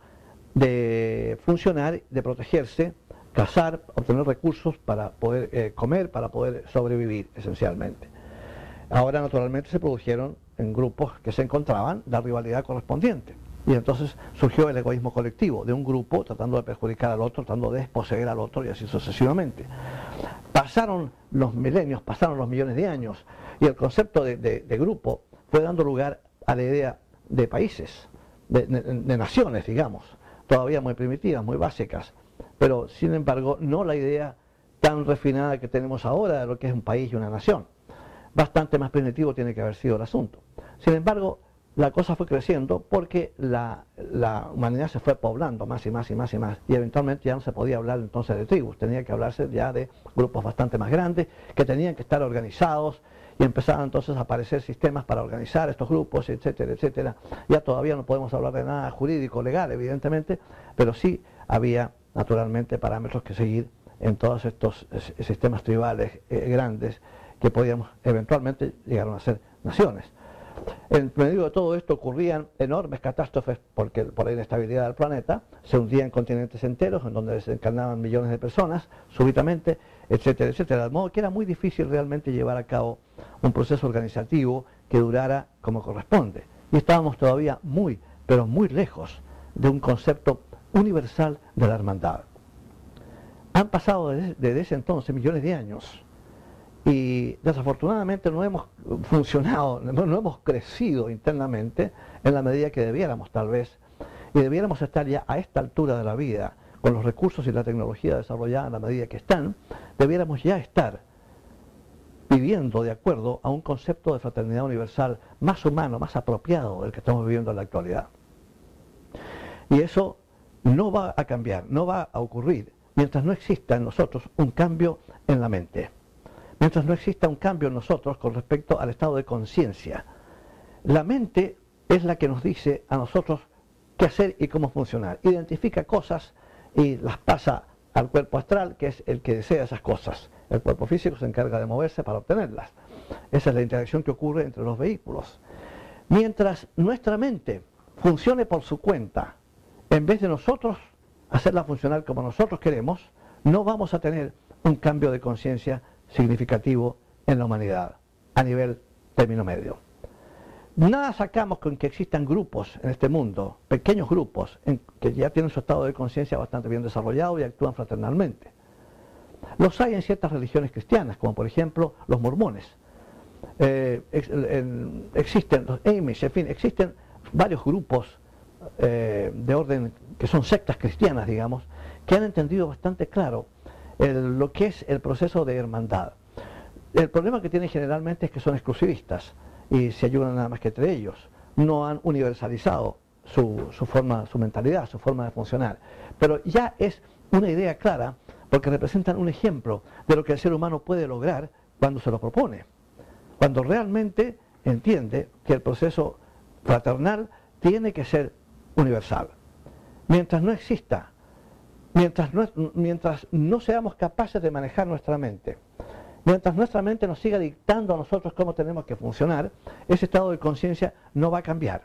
de funcionar, de protegerse, cazar, obtener recursos para poder eh, comer, para poder sobrevivir, esencialmente. Ahora, naturalmente, se produjeron en grupos que se encontraban la rivalidad correspondiente. Y entonces surgió el egoísmo colectivo de un grupo tratando de perjudicar al otro, tratando de desposeer al otro y así sucesivamente. Pasaron los milenios, pasaron los millones de años y el concepto de, de, de grupo fue dando lugar a la idea de países, de, de, de naciones, digamos, todavía muy primitivas, muy básicas, pero sin embargo no la idea tan refinada que tenemos ahora de lo que es un país y una nación. Bastante más primitivo tiene que haber sido el asunto. Sin embargo, la cosa fue creciendo porque la, la humanidad se fue poblando más y más y más y más, y eventualmente ya no se podía hablar entonces de tribus, tenía que hablarse ya de grupos bastante más grandes que tenían que estar organizados, y empezaban entonces a aparecer sistemas para organizar estos grupos, etcétera, etcétera. Ya todavía no podemos hablar de nada jurídico, legal, evidentemente, pero sí había naturalmente parámetros que seguir en todos estos sistemas tribales eh, grandes que podíamos eventualmente llegar a ser naciones. En medio de todo esto ocurrían enormes catástrofes porque por la inestabilidad del planeta, se hundían continentes enteros en donde desencarnaban millones de personas súbitamente, etcétera, etcétera, de modo que era muy difícil realmente llevar a cabo un proceso organizativo que durara como corresponde. Y estábamos todavía muy, pero muy lejos de un concepto universal de la hermandad. Han pasado desde, desde ese entonces millones de años, y desafortunadamente no hemos funcionado, no, no hemos crecido internamente en la medida que debiéramos tal vez, y debiéramos estar ya a esta altura de la vida, con los recursos y la tecnología desarrollada en la medida que están, debiéramos ya estar viviendo de acuerdo a un concepto de fraternidad universal más humano, más apropiado del que estamos viviendo en la actualidad. Y eso no va a cambiar, no va a ocurrir mientras no exista en nosotros un cambio en la mente. Mientras no exista un cambio en nosotros con respecto al estado de conciencia. La mente es la que nos dice a nosotros qué hacer y cómo funcionar. Identifica cosas y las pasa al cuerpo astral, que es el que desea esas cosas. El cuerpo físico se encarga de moverse para obtenerlas. Esa es la interacción que ocurre entre los vehículos. Mientras nuestra mente funcione por su cuenta, en vez de nosotros hacerla funcionar como nosotros queremos, no vamos a tener un cambio de conciencia significativo en la humanidad a nivel término medio. Nada sacamos con que existan grupos en este mundo, pequeños grupos en que ya tienen su estado de conciencia bastante bien desarrollado y actúan fraternalmente. Los hay en ciertas religiones cristianas, como por ejemplo los mormones. Eh, ex, en, existen los Amish, en fin, existen varios grupos eh, de orden que son sectas cristianas, digamos, que han entendido bastante claro El, lo que es el proceso de hermandad. El problema que tienen generalmente es que son exclusivistas y se ayudan nada más que entre ellos. No han universalizado su, su forma, su mentalidad, su forma de funcionar. Pero ya es una idea clara porque representan un ejemplo de lo que el ser humano puede lograr cuando se lo propone. Cuando realmente entiende que el proceso fraternal tiene que ser universal. Mientras no exista Mientras no, mientras no seamos capaces de manejar nuestra mente, mientras nuestra mente nos siga dictando a nosotros cómo tenemos que funcionar, ese estado de conciencia no va a cambiar.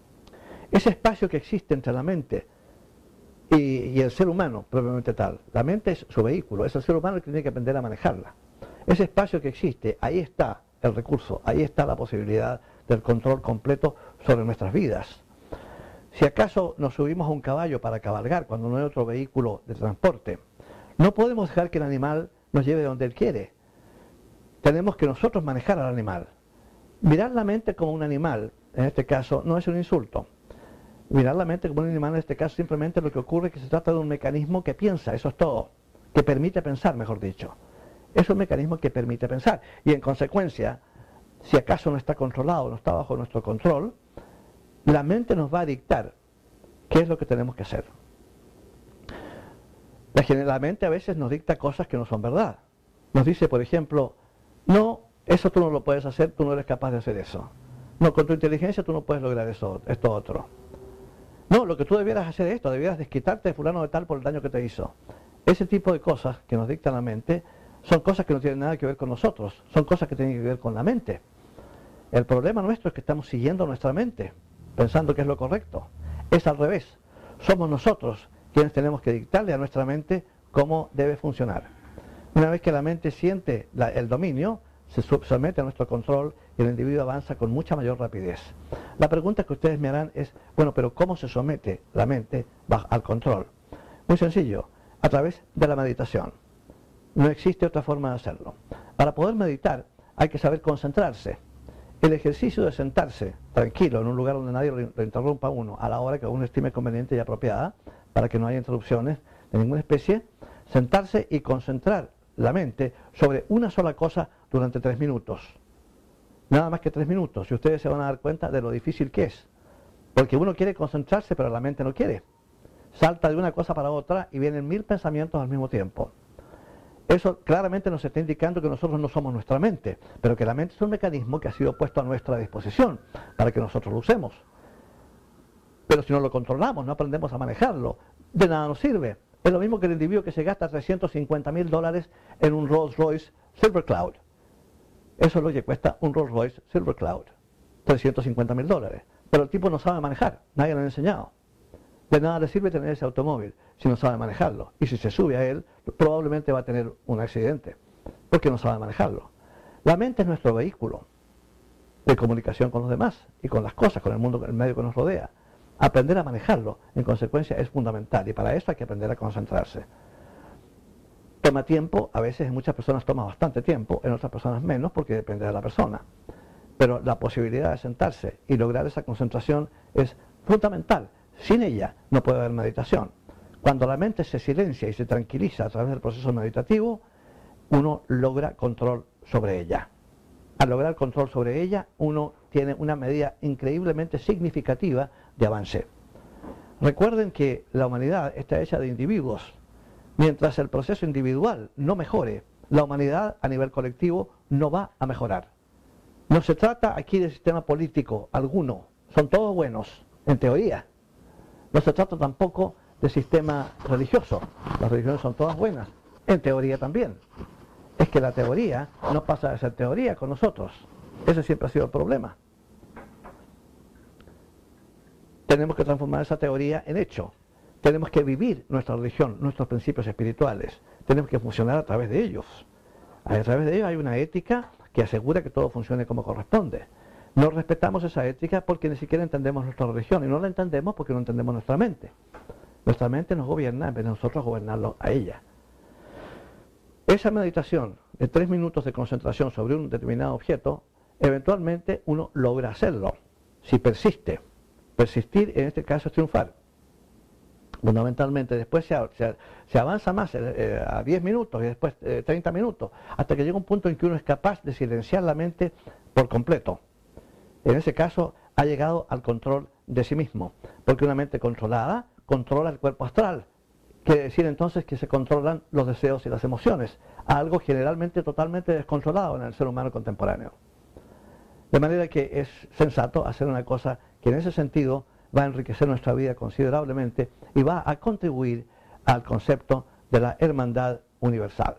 Ese espacio que existe entre la mente y, y el ser humano, propiamente tal, la mente es su vehículo, es el ser humano el que tiene que aprender a manejarla. Ese espacio que existe, ahí está el recurso, ahí está la posibilidad del control completo sobre nuestras vidas. Si acaso nos subimos a un caballo para cabalgar cuando no hay otro vehículo de transporte, no podemos dejar que el animal nos lleve donde él quiere. Tenemos que nosotros manejar al animal. Mirar la mente como un animal, en este caso, no es un insulto. Mirar la mente como un animal, en este caso, simplemente lo que ocurre es que se trata de un mecanismo que piensa, eso es todo, que permite pensar, mejor dicho. Es un mecanismo que permite pensar. Y en consecuencia, si acaso no está controlado, no está bajo nuestro control, la mente nos va a dictar ¿qué es lo que tenemos que hacer? La generalmente a veces nos dicta cosas que no son verdad. Nos dice, por ejemplo, no, eso tú no lo puedes hacer, tú no eres capaz de hacer eso. No, con tu inteligencia tú no puedes lograr eso, esto otro. No, lo que tú debieras hacer es esto, debieras desquitarte de fulano de tal por el daño que te hizo. Ese tipo de cosas que nos dicta la mente son cosas que no tienen nada que ver con nosotros, son cosas que tienen que ver con la mente. El problema nuestro es que estamos siguiendo nuestra mente, pensando que es lo correcto. Es al revés, somos nosotros quienes tenemos que dictarle a nuestra mente cómo debe funcionar. Una vez que la mente siente la, el dominio, se somete a nuestro control y el individuo avanza con mucha mayor rapidez. La pregunta que ustedes me harán es, bueno, pero ¿cómo se somete la mente al control? Muy sencillo, a través de la meditación. No existe otra forma de hacerlo. Para poder meditar hay que saber concentrarse. El ejercicio de sentarse tranquilo en un lugar donde nadie lo interrumpa a uno a la hora que uno estime conveniente y apropiada, para que no haya interrupciones de ninguna especie, sentarse y concentrar la mente sobre una sola cosa durante tres minutos. Nada más que tres minutos, y ustedes se van a dar cuenta de lo difícil que es. Porque uno quiere concentrarse, pero la mente no quiere. Salta de una cosa para otra y vienen mil pensamientos al mismo tiempo. Eso claramente nos está indicando que nosotros no somos nuestra mente, pero que la mente es un mecanismo que ha sido puesto a nuestra disposición para que nosotros lo usemos. Pero si no lo controlamos, no aprendemos a manejarlo, de nada nos sirve. Es lo mismo que el individuo que se gasta trescientos cincuenta mil dólares en un Rolls Royce Silver Cloud. Eso es lo que cuesta un Rolls Royce Silver Cloud, trescientos cincuenta mil dólares. Pero el tipo no sabe manejar, nadie le ha enseñado. De nada le sirve tener ese automóvil si no sabe manejarlo. Y si se sube a él, probablemente va a tener un accidente, porque no sabe manejarlo. La mente es nuestro vehículo de comunicación con los demás y con las cosas, con el mundo, el medio que nos rodea. Aprender a manejarlo, en consecuencia, es fundamental, y para eso hay que aprender a concentrarse. Toma tiempo, a veces en muchas personas toma bastante tiempo, en otras personas menos, porque depende de la persona. Pero la posibilidad de sentarse y lograr esa concentración es fundamental. Sin ella no puede haber meditación. Cuando la mente se silencia y se tranquiliza a través del proceso meditativo, uno logra control sobre ella. Al lograr control sobre ella, uno tiene una medida increíblemente significativa de avance. Recuerden que la humanidad está hecha de individuos. Mientras el proceso individual no mejore, la humanidad a nivel colectivo no va a mejorar. No se trata aquí de sistema político alguno, son todos buenos, en teoría. No se trata tampoco de sistema religioso, las religiones son todas buenas, en teoría también. Es que la teoría no pasa de ser teoría con nosotros, ese siempre ha sido el problema. Tenemos que transformar esa teoría en hecho. Tenemos que vivir nuestra religión, nuestros principios espirituales. Tenemos que funcionar a través de ellos. A través de ellos hay una ética que asegura que todo funcione como corresponde. No respetamos esa ética porque ni siquiera entendemos nuestra religión. Y no la entendemos porque no entendemos nuestra mente. Nuestra mente nos gobierna en vez de nosotros gobernarlo a ella. Esa meditación de tres minutos de concentración sobre un determinado objeto, eventualmente uno logra hacerlo, si persiste. Persistir en este caso es triunfar. Fundamentalmente, después se, se, se avanza más eh, a diez minutos y después eh, treinta minutos, hasta que llega un punto en que uno es capaz de silenciar la mente por completo. En ese caso ha llegado al control de sí mismo, porque una mente controlada controla el cuerpo astral. Quiere decir entonces que se controlan los deseos y las emociones, algo generalmente totalmente descontrolado en el ser humano contemporáneo. De manera que es sensato hacer una cosa que en ese sentido va a enriquecer nuestra vida considerablemente y va a contribuir al concepto de la hermandad universal.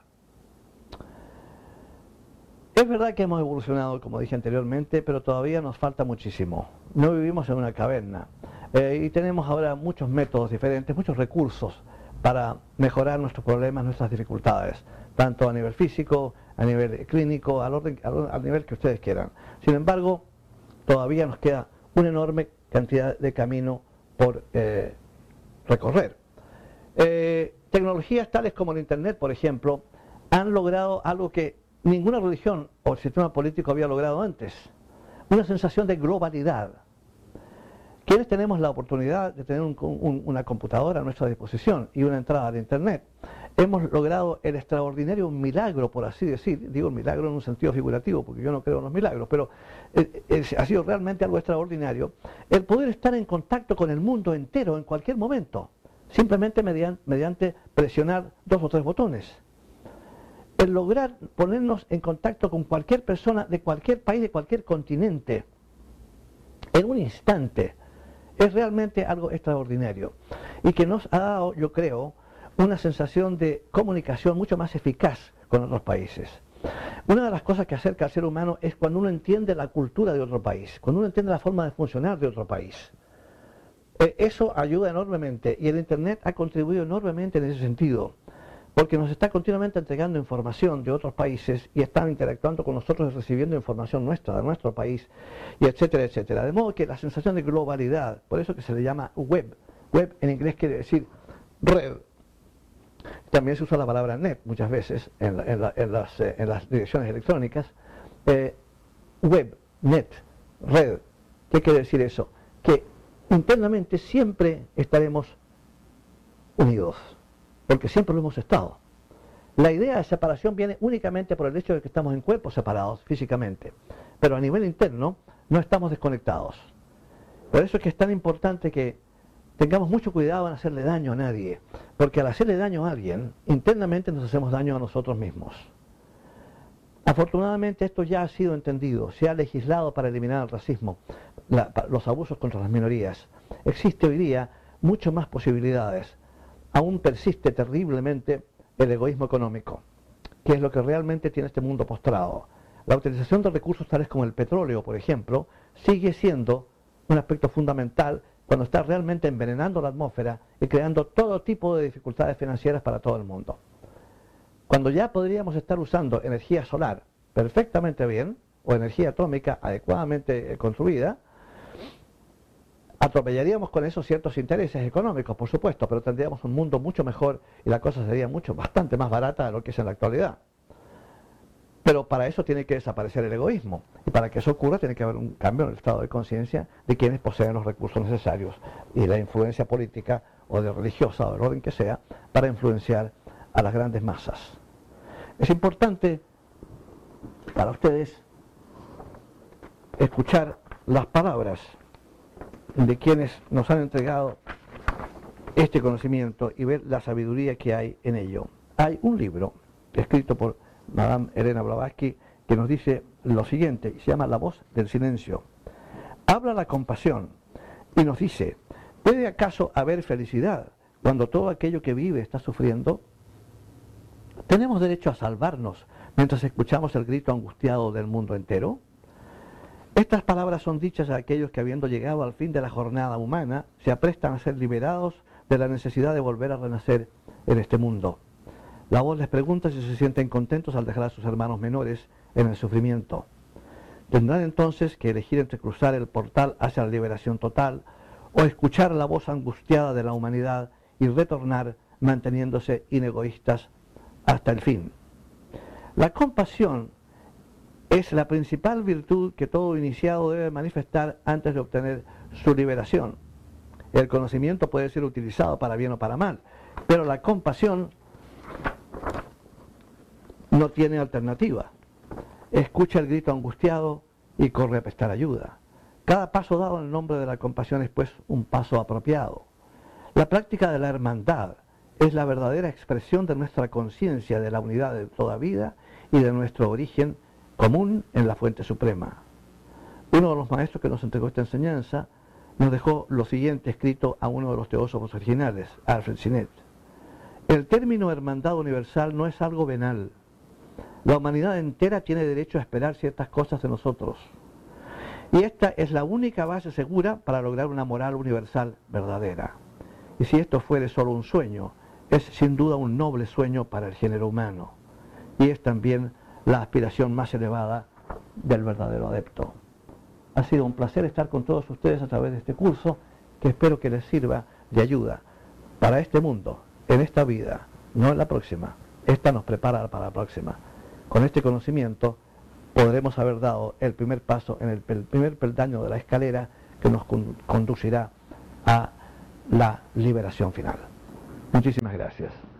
Es verdad que hemos evolucionado, como dije anteriormente, pero todavía nos falta muchísimo. No vivimos en una caverna eh, y tenemos ahora muchos métodos diferentes, muchos recursos para mejorar nuestros problemas, nuestras dificultades, tanto a nivel físico, a nivel clínico, al, orden, al, al nivel que ustedes quieran. Sin embargo, todavía nos queda una enorme cantidad de camino por eh, recorrer. Eh, tecnologías tales como el Internet, por ejemplo, han logrado algo que ninguna religión o sistema político había logrado antes, una sensación de globalidad. ¿Qué Quienes tenemos la oportunidad de tener un, un, una computadora a nuestra disposición y una entrada de Internet, hemos logrado el extraordinario milagro, por así decir, digo milagro en un sentido figurativo, porque yo no creo en los milagros, pero eh, eh, ha sido realmente algo extraordinario, el poder estar en contacto con el mundo entero en cualquier momento, simplemente mediante, mediante presionar dos o tres botones. El lograr ponernos en contacto con cualquier persona de cualquier país, de cualquier continente, en un instante, es realmente algo extraordinario y que nos ha dado, yo creo, una sensación de comunicación mucho más eficaz con otros países. Una de las cosas que acerca al ser humano es cuando uno entiende la cultura de otro país, cuando uno entiende la forma de funcionar de otro país. Eh, eso ayuda enormemente y el Internet ha contribuido enormemente en ese sentido, porque nos está continuamente entregando información de otros países y están interactuando con nosotros y recibiendo información nuestra, de nuestro país, y etcétera, etcétera. De modo que la sensación de globalidad, por eso que se le llama web, web en inglés quiere decir red. También se usa la palabra net muchas veces en, la, en, la, en, las, eh, en las direcciones electrónicas. Eh, web, net, red. ¿Qué quiere decir eso? Que internamente siempre estaremos unidos, porque siempre lo hemos estado. La idea de separación viene únicamente por el hecho de que estamos en cuerpos separados físicamente, pero a nivel interno no estamos desconectados. Por eso es que es tan importante que tengamos mucho cuidado en hacerle daño a nadie, porque al hacerle daño a alguien, internamente nos hacemos daño a nosotros mismos. Afortunadamente esto ya ha sido entendido, se ha legislado para eliminar el racismo, la, los abusos contra las minorías. Existe hoy día mucho más posibilidades. Aún persiste terriblemente el egoísmo económico, que es lo que realmente tiene este mundo postrado. La utilización de recursos tales como el petróleo, por ejemplo, sigue siendo un aspecto fundamental cuando está realmente envenenando la atmósfera y creando todo tipo de dificultades financieras para todo el mundo. Cuando ya podríamos estar usando energía solar perfectamente bien, o energía atómica adecuadamente construida, atropellaríamos con eso ciertos intereses económicos, por supuesto, pero tendríamos un mundo mucho mejor y la cosa sería mucho, bastante más barata de lo que es en la actualidad. Pero para eso tiene que desaparecer el egoísmo, y para que eso ocurra tiene que haber un cambio en el estado de conciencia de quienes poseen los recursos necesarios y la influencia política o de religiosa o del orden que sea para influenciar a las grandes masas. Es importante para ustedes escuchar las palabras de quienes nos han entregado este conocimiento y ver la sabiduría que hay en ello. Hay un libro escrito por Madame Elena Blavatsky que nos dice lo siguiente, y se llama La voz del silencio. Habla la compasión y nos dice, ¿puede acaso haber felicidad cuando todo aquello que vive está sufriendo? ¿Tenemos derecho a salvarnos mientras escuchamos el grito angustiado del mundo entero? Estas palabras son dichas a aquellos que, habiendo llegado al fin de la jornada humana, se aprestan a ser liberados de la necesidad de volver a renacer en este mundo. La voz les pregunta si se sienten contentos al dejar a sus hermanos menores en el sufrimiento. Tendrán entonces que elegir entre cruzar el portal hacia la liberación total o escuchar la voz angustiada de la humanidad y retornar manteniéndose inegoístas hasta el fin. La compasión es la principal virtud que todo iniciado debe manifestar antes de obtener su liberación. El conocimiento puede ser utilizado para bien o para mal, pero la compasión no tiene alternativa. Escucha el grito angustiado y corre a prestar ayuda. Cada paso dado en el nombre de la compasión es pues un paso apropiado. La práctica de la hermandad es la verdadera expresión de nuestra conciencia de la unidad de toda vida y de nuestro origen común en la fuente suprema. Uno de los maestros que nos entregó esta enseñanza nos dejó lo siguiente escrito a uno de los teósofos originales, Alfred Sinet. El término hermandad universal no es algo venal. La humanidad entera tiene derecho a esperar ciertas cosas de nosotros. Y esta es la única base segura para lograr una moral universal verdadera. Y si esto fuere solo un sueño, es sin duda un noble sueño para el género humano. Y es también la aspiración más elevada del verdadero adepto. Ha sido un placer estar con todos ustedes a través de este curso, que espero que les sirva de ayuda para este mundo, en esta vida, no en la próxima. Esta nos prepara para la próxima. Con este conocimiento podremos haber dado el primer paso en el, el primer peldaño de la escalera que nos conducirá a la liberación final. Muchísimas gracias.